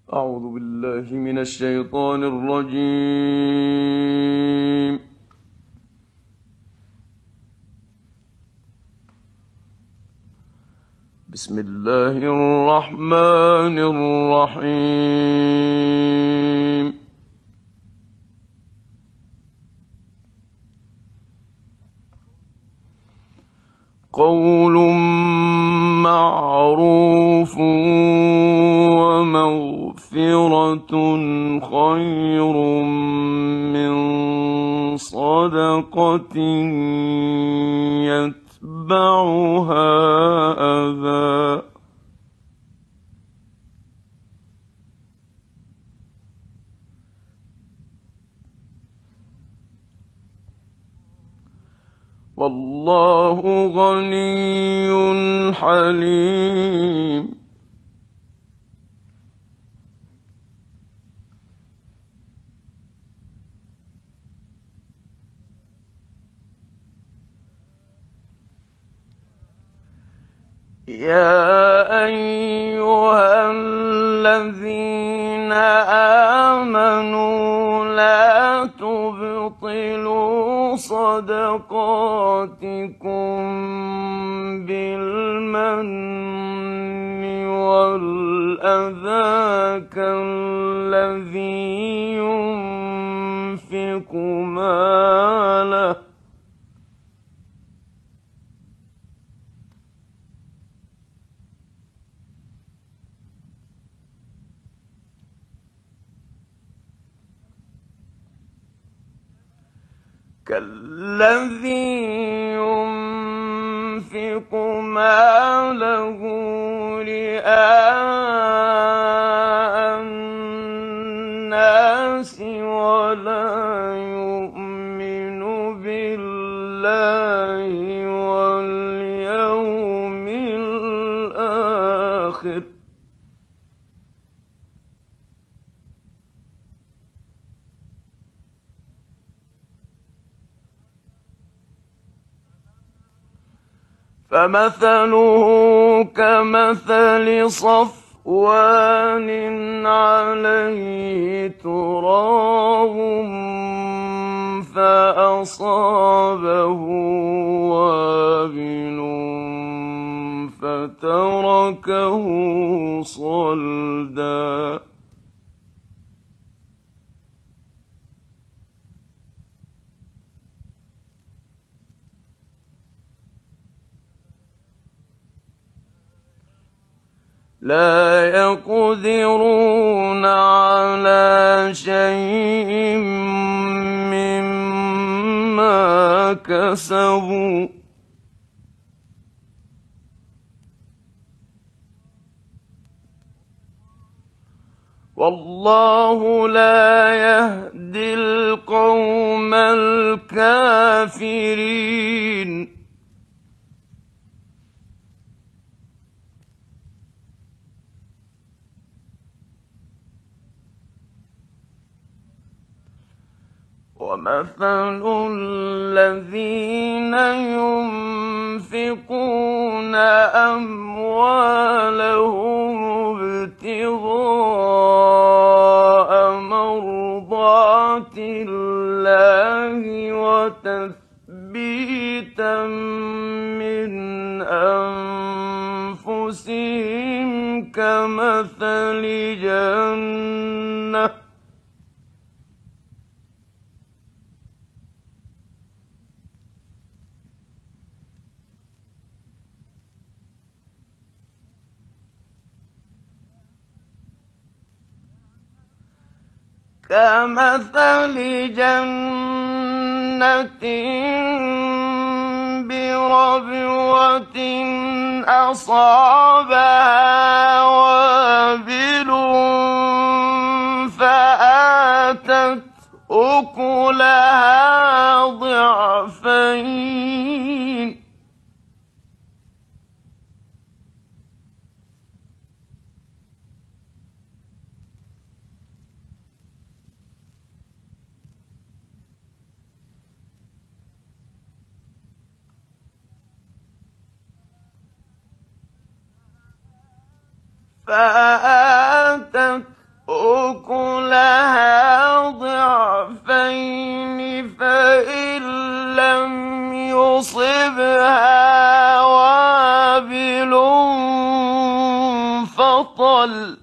أعوذ بالله من الشيطان الرجيم. بسم الله الرحمن الرحيم. قول معروف ومغفرة خير من صدقة يتبعها أذى. والله غني حليم. يا أيها الذين آمنوا لا تبطلوا صدقاتكم بالمن والأذى كالذي ينفق ماله رئاء الناس ولا يؤمن بالله واليوم الآخر فمثله كمثل صفوان عليه تراب فأصابه وابل فتركه صلدا. لا يقدرون على شيء مما كسبوا والله لا يهدي القوم الكافرين. ومثل الذين ينفقون أموالهم ابتغاء مرضات الله وتثبيتا من أنفسهم كمثل جنة بربوة أصابها وابل فآتت أكلها ضعفين فآتت أضل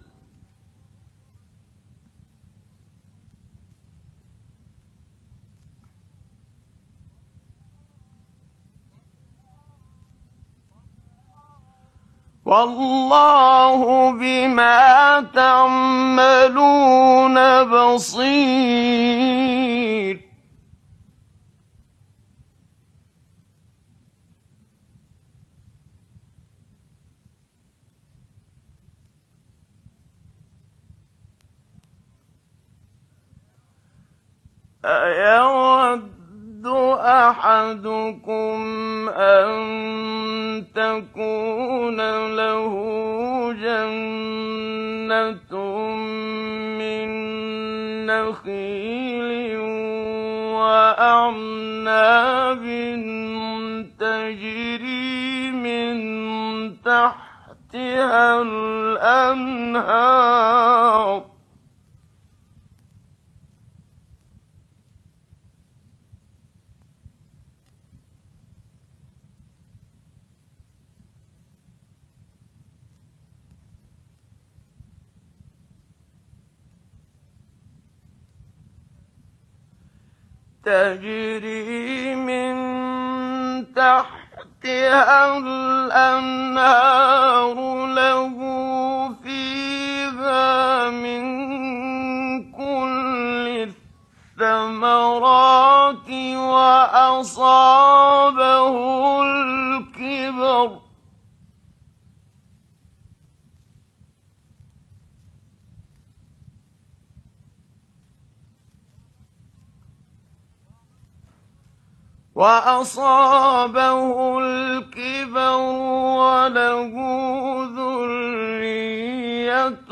والله بما تعملون بصير أيود أحدكم أن تكون له جنة من نخيل وأعناب تجري من تحتها الأنهار تجري من تحتها الأنهار له فيها من كل الثمرات وأصابه الكبر وله ذرية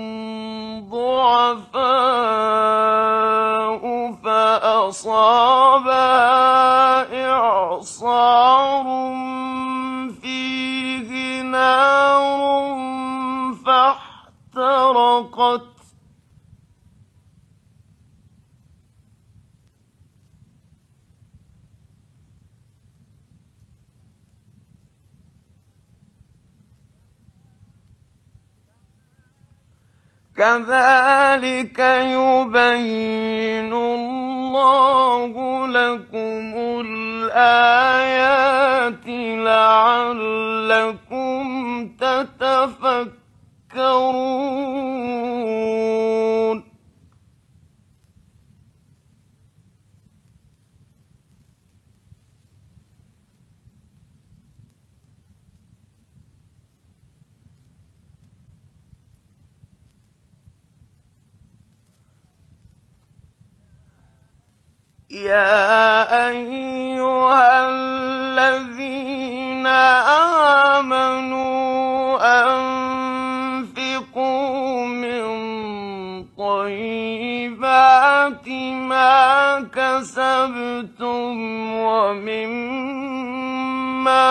ضعفاء فأصابها إعصار فيه نار فاحترقت كذلك يبين الله لكم الآيات لعلكم تتفكرون يا أيها الذين آمنوا أنفقوا من طيبات ما كسبتم ومما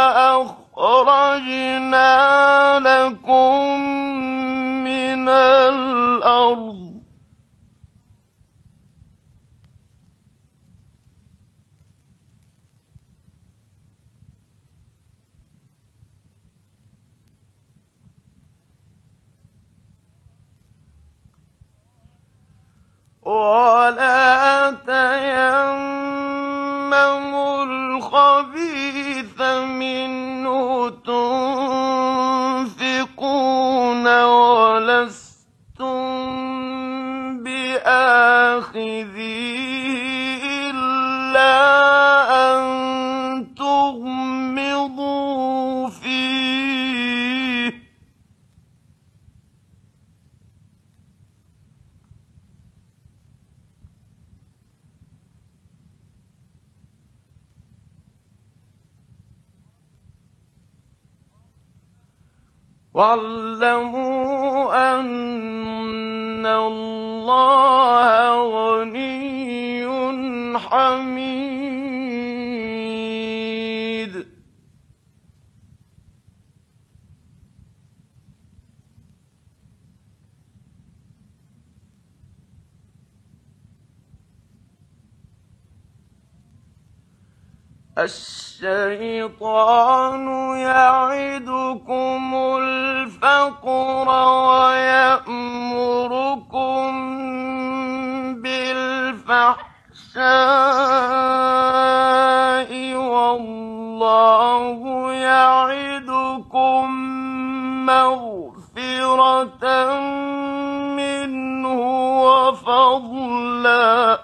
أخرجنا لكم من الأرض ولا تيمموا الخبيث منه تنفقون ولستم بآخذيه إلا أن تغمضوا فيه واعلموا أن الله غني حميد الشيطان يعدكم الفقر ويأمركم بالفحشاء والله يعدكم مغفرة منه وفضلا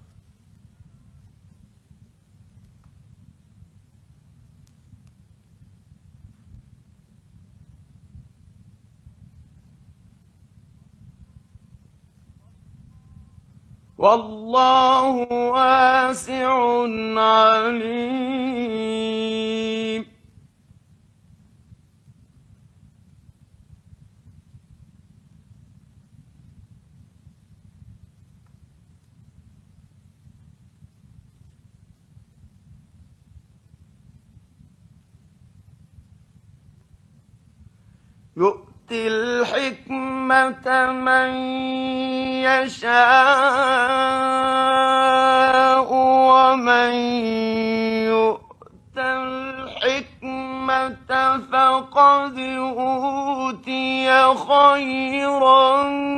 والله واسع عليم يؤتي الحكمة من يشاء ومن يؤت الحكمة فقد أوتي خيرا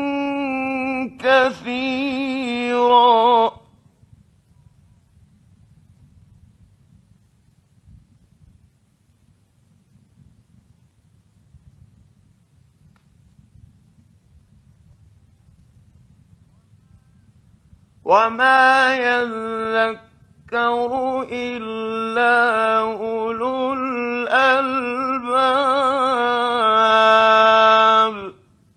كثيرا وما يذكر إلا أولو الألباب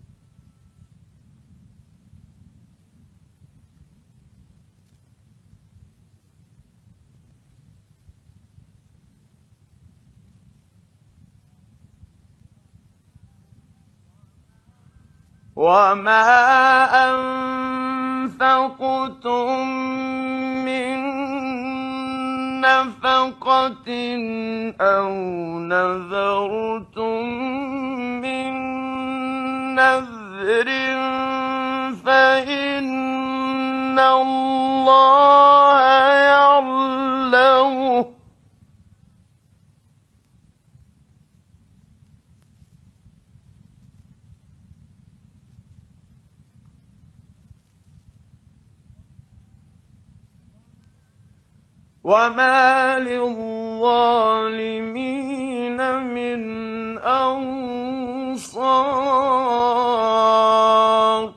وما أنفقتم من نفقة أو نذرتم من نذر فإن الله يعلمه وما للظالمين من أنصار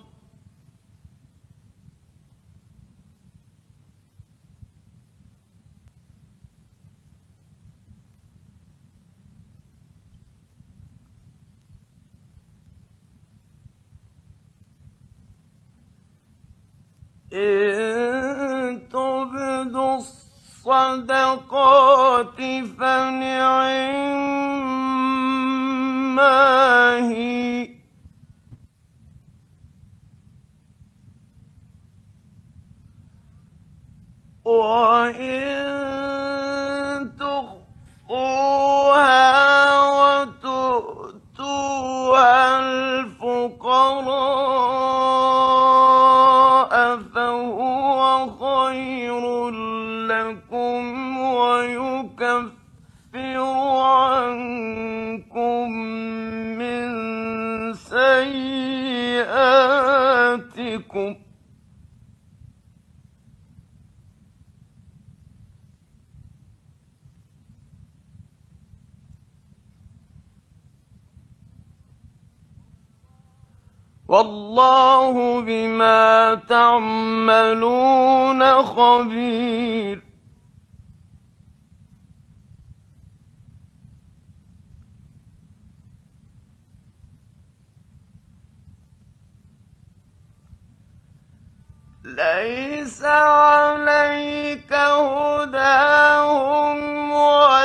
إن تبدوا الصدقات فنعما هي وإن تخفوها وتؤتوها الفقراء فهو خير لكم ويكفر عنكم من سيئاتكم والله بما تعملون خبير ليس عليك هداهم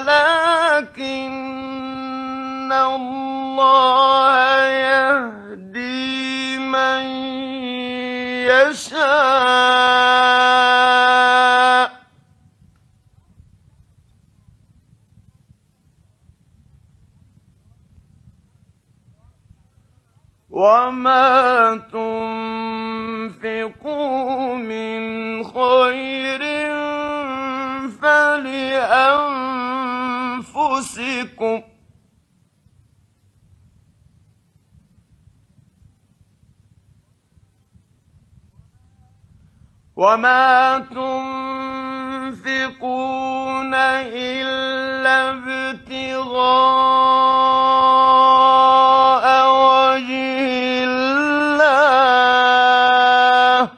ولكن الله يهدي من يشاء وما تنفقوا من خير فلأنفسكم وما تنفقون إلا ابتغاء وجه الله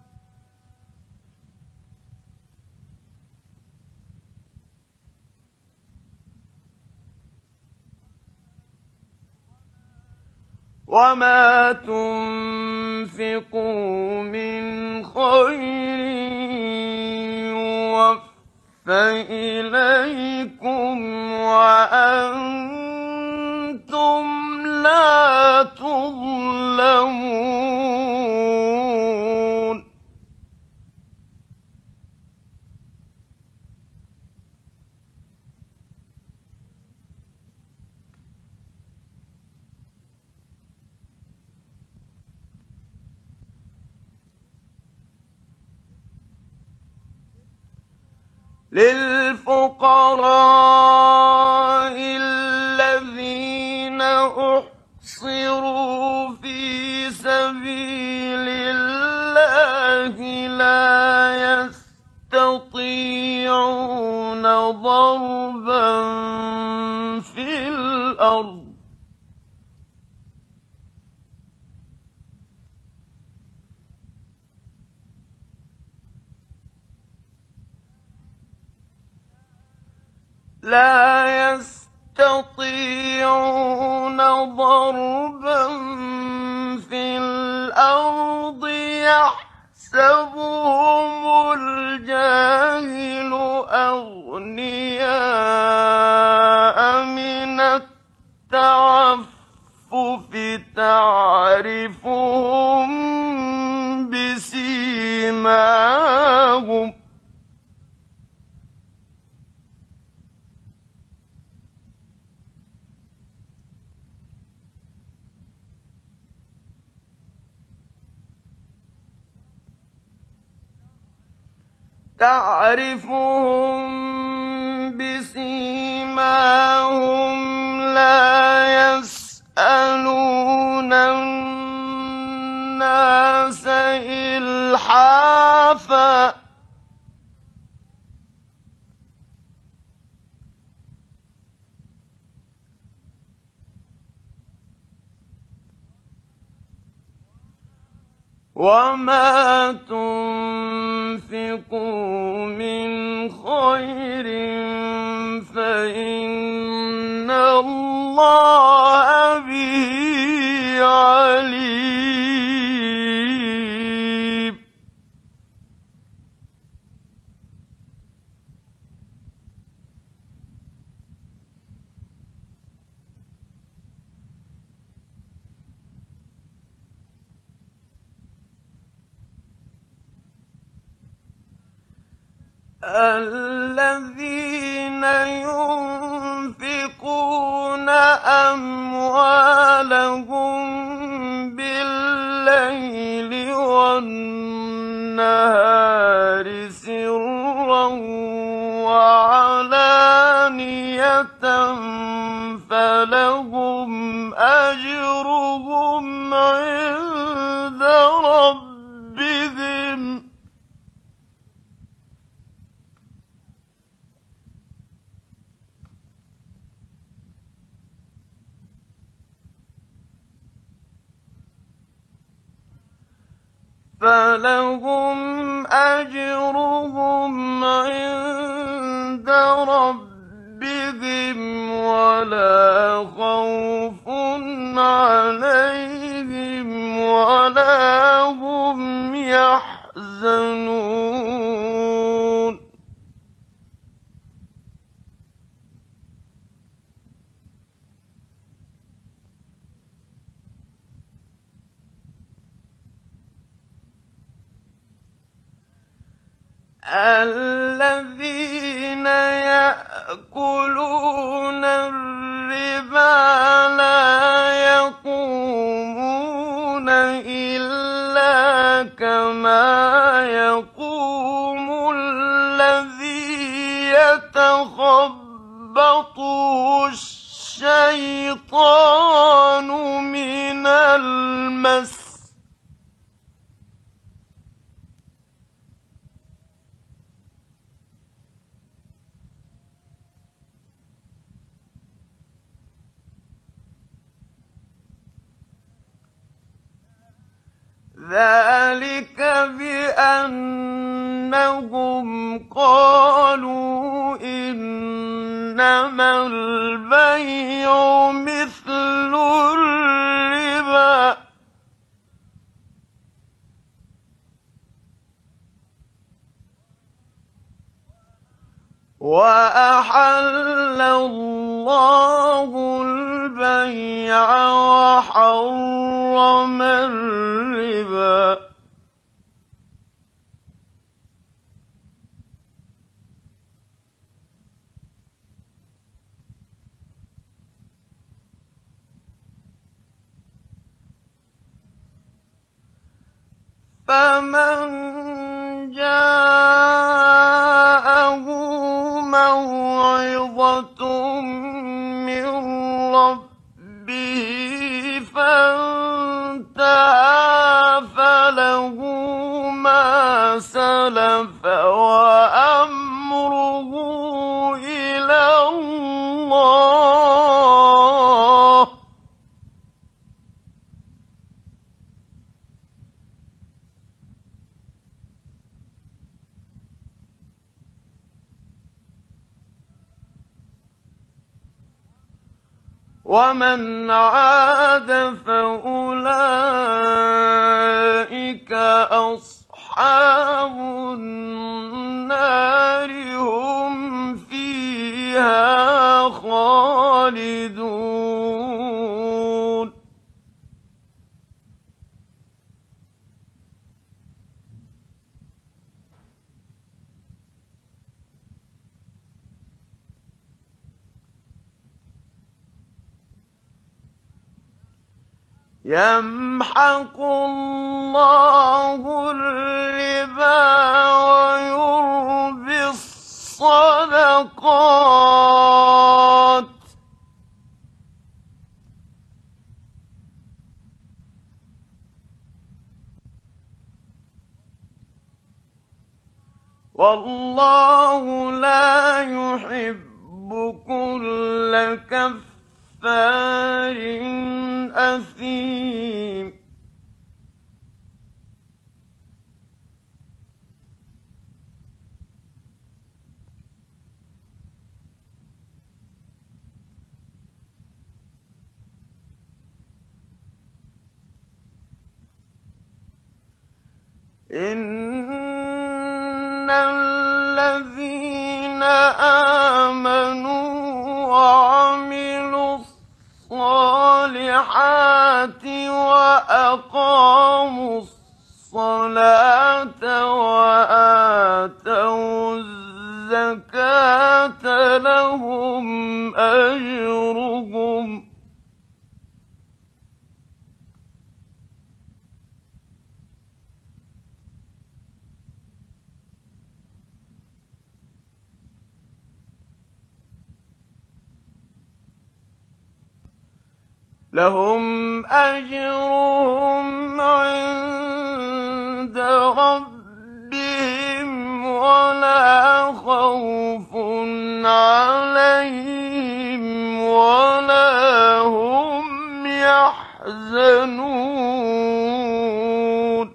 وما تنفقوا من خير يوفى إليكم وأنتم لا تظلمون للفقراء الذين أحصروا في سبيل الله لا يستطيعون ضربا في الأرض يحسبهم الجاهل أغنياء من التعفف تعرفهم بسيماهم لا يسألون الناس إلحافا وما تنفقوا من خير فإن الله به عليم الذين ينفقون أموالهم بالليل والنهار سرا وعلانية فلهم أجرهم عند ربهم عند ربهم ولا خوف عليهم ولا هم يحزنون الذين يأكلون الربا لا يقومون إلا كما يقوم الذي يتخبطه الشيطان من المس ذلك بأنهم قالوا إنما البيع مثل الربا وأحل الله البيع وحرم الربا فمن جاءه موعظة من ربه فانتهى فله ما سلف وأمره إلى الله ومن عاد فأولئك أصحاب النار هم فيها خالدون يمحق الله الربا ويربي الصدقات والله لا يحب كل كفار أثيم إن الذين آمنوا وعملوا الصالحات وأقاموا الصلاة وآتوا الزكاة لهم أجرهم عند ربهم ولا خوف عليهم ولا هم يحزنون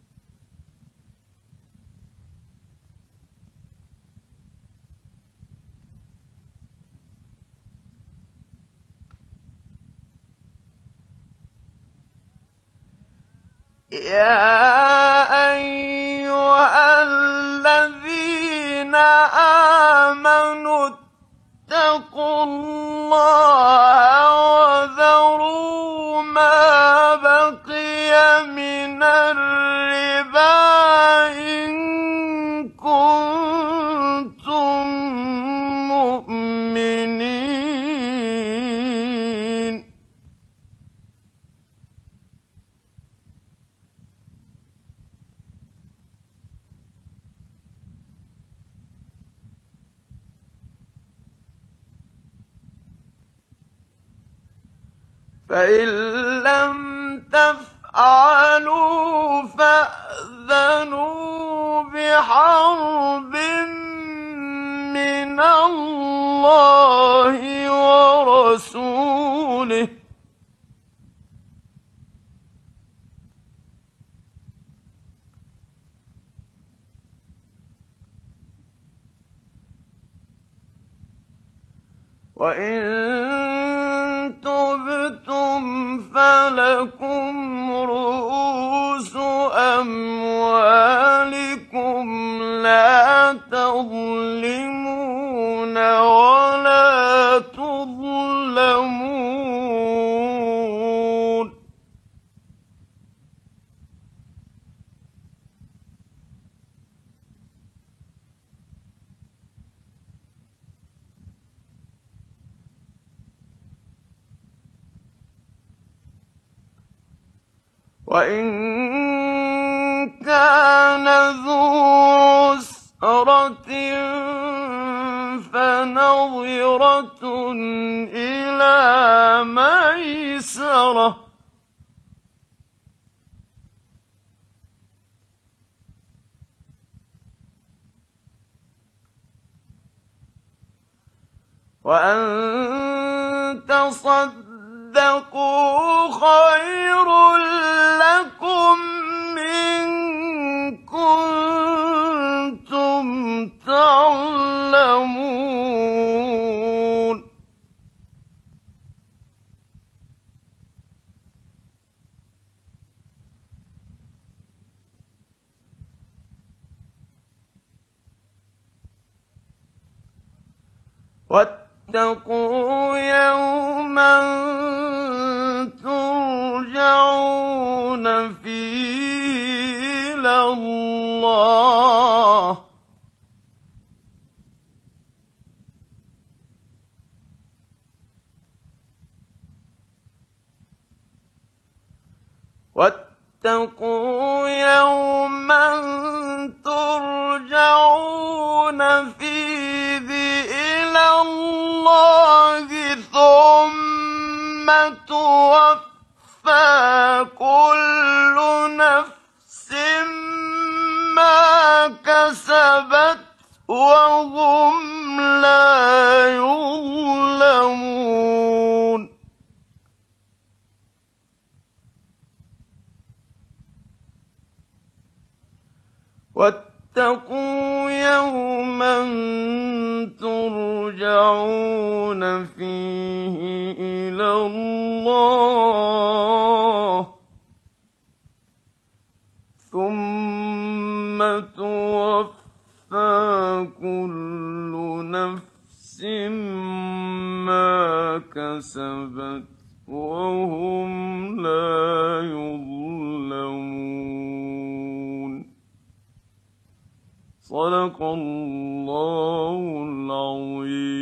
يا أيها الذين آمنوا اتقوا الله وذروا ما بقي من الربا إن كنتم مؤمنين فإن لم تفعلوا فأذنوا بحرب من الله ورسوله وإن تبتم فلكم رؤوس أموالكم لا تظلمون ولا تظلمون. وإن كان ذو عسرة فنظرة إلى ميسرة وأن تصدقوا خير لكم إن كنتم تعلمون. واتقوا يوما ترجعون فيه إلى الله واتقوا يوما ترجعون فيه إلى الله ثم توفى كل نفس ما كسبت وهم لا يظلمون. واتقوا يوما ترجعون فيه إلى الله ثم توفى كل نفس ما كسبت وهم لا يظلمون. صدق الله العظيم.